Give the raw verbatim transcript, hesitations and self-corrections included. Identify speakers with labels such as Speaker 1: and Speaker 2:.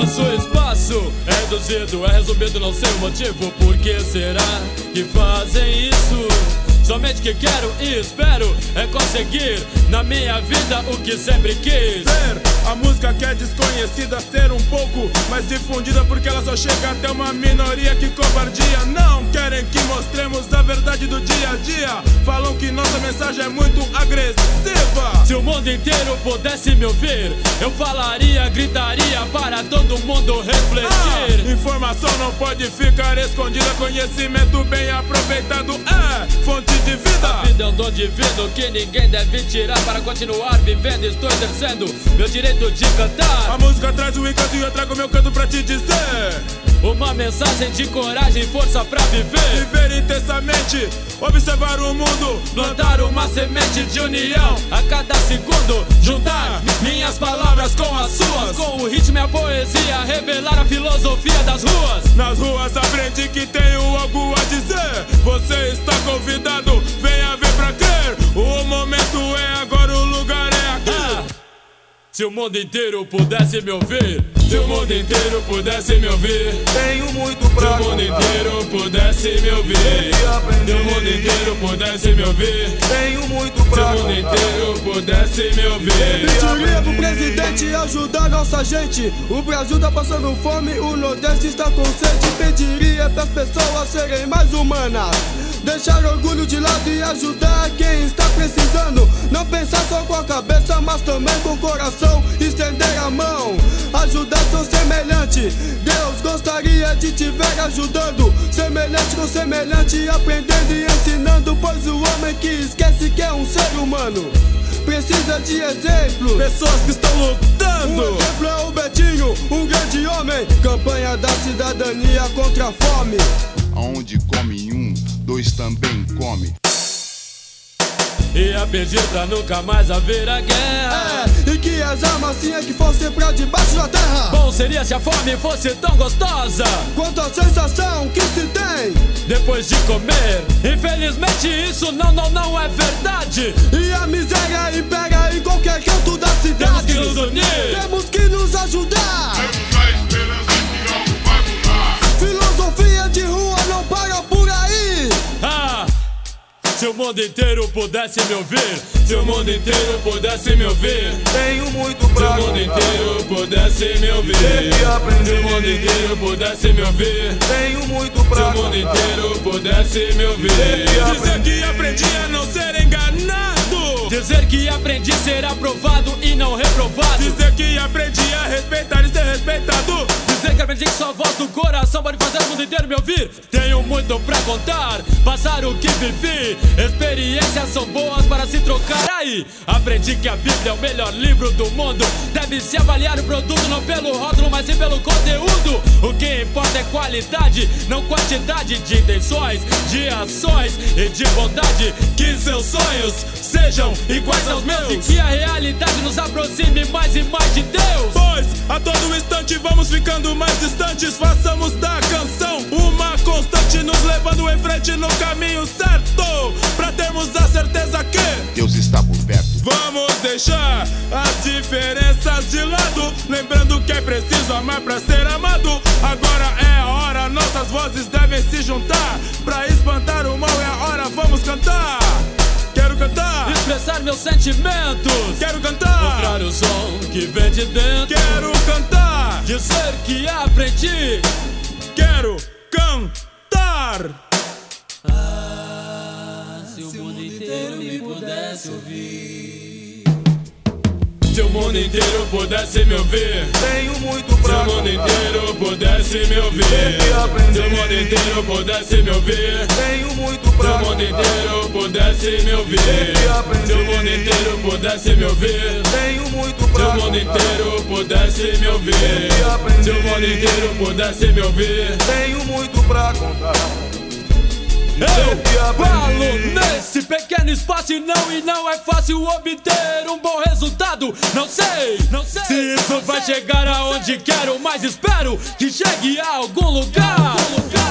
Speaker 1: Nosso espaço é reduzido, é resumido, não sei o motivo. Por que será que fazem isso? Somente que quero e espero é conseguir na minha vida o que sempre quis.
Speaker 2: Ser a música que é desconhecida, ser um pouco mais difundida, porque ela só chega até uma minoria que covardia. Não querem que mostremos a verdade do dia a dia, falam que nossa mensagem é muito agressiva.
Speaker 1: Se o mundo inteiro pudesse me ouvir, eu falaria, gritaria para todo mundo refletir.
Speaker 2: Ah, informação não pode ficar escondida, conhecimento bem aproveitado é fonte de vida.
Speaker 1: A vida é um dom divino que ninguém deve tirar. Para continuar vivendo estou exercendo meu direito de cantar.
Speaker 2: A música traz o encanto e eu trago meu canto pra te dizer
Speaker 1: uma mensagem de coragem e força pra viver.
Speaker 2: Viver intensamente, observar o mundo,
Speaker 1: plantar uma semente de união a cada segundo, juntar minhas palavras com as suas, com o ritmo e a poesia, revelar a filosofia das ruas.
Speaker 2: Nas ruas aprendi que tenho algo a dizer. Você está convidado, venha ver pra crer. O momento é agora, o lugar é aqui. Ah,
Speaker 1: se o mundo inteiro pudesse me ouvir, se o mundo inteiro pudesse me ouvir,
Speaker 3: tenho muito pra
Speaker 1: se o mundo inteiro pudesse me ouvir, se o mundo inteiro pudesse me ouvir,
Speaker 3: tenho muito pra
Speaker 1: se o mundo inteiro pudesse me ouvir.
Speaker 4: Pediria pro presidente ajudar nossa gente. O Brasil tá passando fome, o Nordeste está com sede. Pediria pras pessoas serem mais humanas, deixar orgulho de lado e ajudar quem está precisando. Não pensar só com a cabeça, mas também com o coração. Estender a mão, ajudar seu semelhante. Deus gostaria de te ver ajudando semelhante com semelhante, aprendendo e ensinando. Pois o homem que esquece que é um ser humano precisa de exemplo,
Speaker 2: pessoas que estão lutando.
Speaker 4: Um exemplo é o Betinho, um grande homem. Campanha da cidadania contra a fome.
Speaker 5: Aonde come um, dois também come.
Speaker 1: E a pedir pra nunca mais haver a guerra.
Speaker 4: É, e que as armas sim é que fossem pra debaixo da terra.
Speaker 1: Bom seria se a fome fosse tão gostosa
Speaker 4: quanto a sensação que se tem
Speaker 1: depois de comer. Infelizmente isso não, não, não é verdade.
Speaker 4: E a miséria impera em qualquer canto da cidade.
Speaker 1: Temos que nos unir,
Speaker 4: temos que nos ajudar.
Speaker 6: Temos a esperança que algo vai mudar.
Speaker 4: Filosofia de rua não para por aí.
Speaker 1: Ah, se o mundo inteiro pudesse me ouvir, se o mundo inteiro pudesse me ouvir,
Speaker 3: tenho muito pra
Speaker 1: se o mundo inteiro pudesse me ouvir, se o mundo inteiro pudesse me ouvir,
Speaker 3: tenho muito pra
Speaker 1: se o mundo inteiro pudesse me ouvir.
Speaker 2: Dizer que aprendi a não ser enganado,
Speaker 1: dizer que aprendi a ser aprovado e não reprovado,
Speaker 2: dizer que aprendi a respeitar e ser respeitado,
Speaker 1: dizer que aprendi que só a voz do coração pode fazer o mundo inteiro me ouvir. Tenho muito pra contar, passar o que vivi, experiências são boas para se trocar. Aí, aprendi que a Bíblia é o melhor livro do mundo. Deve-se avaliar o produto não pelo rótulo, mas sim pelo conteúdo. O que importa é qualidade, não quantidade de intenções, de ações e de bondade. Que seus sonhos sejam iguais aos meus e que a realidade nos aproxime mais e mais de Deus.
Speaker 2: Pois a todo instante vamos ficando mais distantes. Façamos da canção uma constante, nos levando em frente no caminho certo, pra termos a certeza que
Speaker 5: Deus está por perto.
Speaker 2: Vamos deixar as diferenças de lado, lembrando que é preciso amar pra ser amado. Agora é a hora, nossas vozes devem se juntar, pra espantar o mal é a hora, vamos cantar. Quero cantar,
Speaker 1: expressar meus sentimentos.
Speaker 2: Quero cantar,
Speaker 1: mostrar o som que vem de dentro.
Speaker 2: Quero cantar,
Speaker 1: dizer que aprendi.
Speaker 2: Quero cantar.
Speaker 1: Ah, se o mundo inteiro me pudesse ouvir, se o mundo inteiro pudesse me ouvir,
Speaker 3: tenho muito pra
Speaker 1: se o mundo inteiro pudesse me ouvir, se o mundo inteiro pudesse me ouvir,
Speaker 3: tenho muito pra
Speaker 1: se o mundo inteiro pudesse me ouvir, se o mundo inteiro pudesse me ouvir,
Speaker 3: tenho muito pra
Speaker 1: se o mundo inteiro pudesse me ouvir, se o mundo inteiro pudesse me ouvir,
Speaker 3: tenho muito pra contar.
Speaker 1: Eu falo nesse pequeno espaço e não, e não é fácil obter um bom resultado. Não sei, não sei se isso vai chegar aonde quero, mas espero que chegue a algum lugar.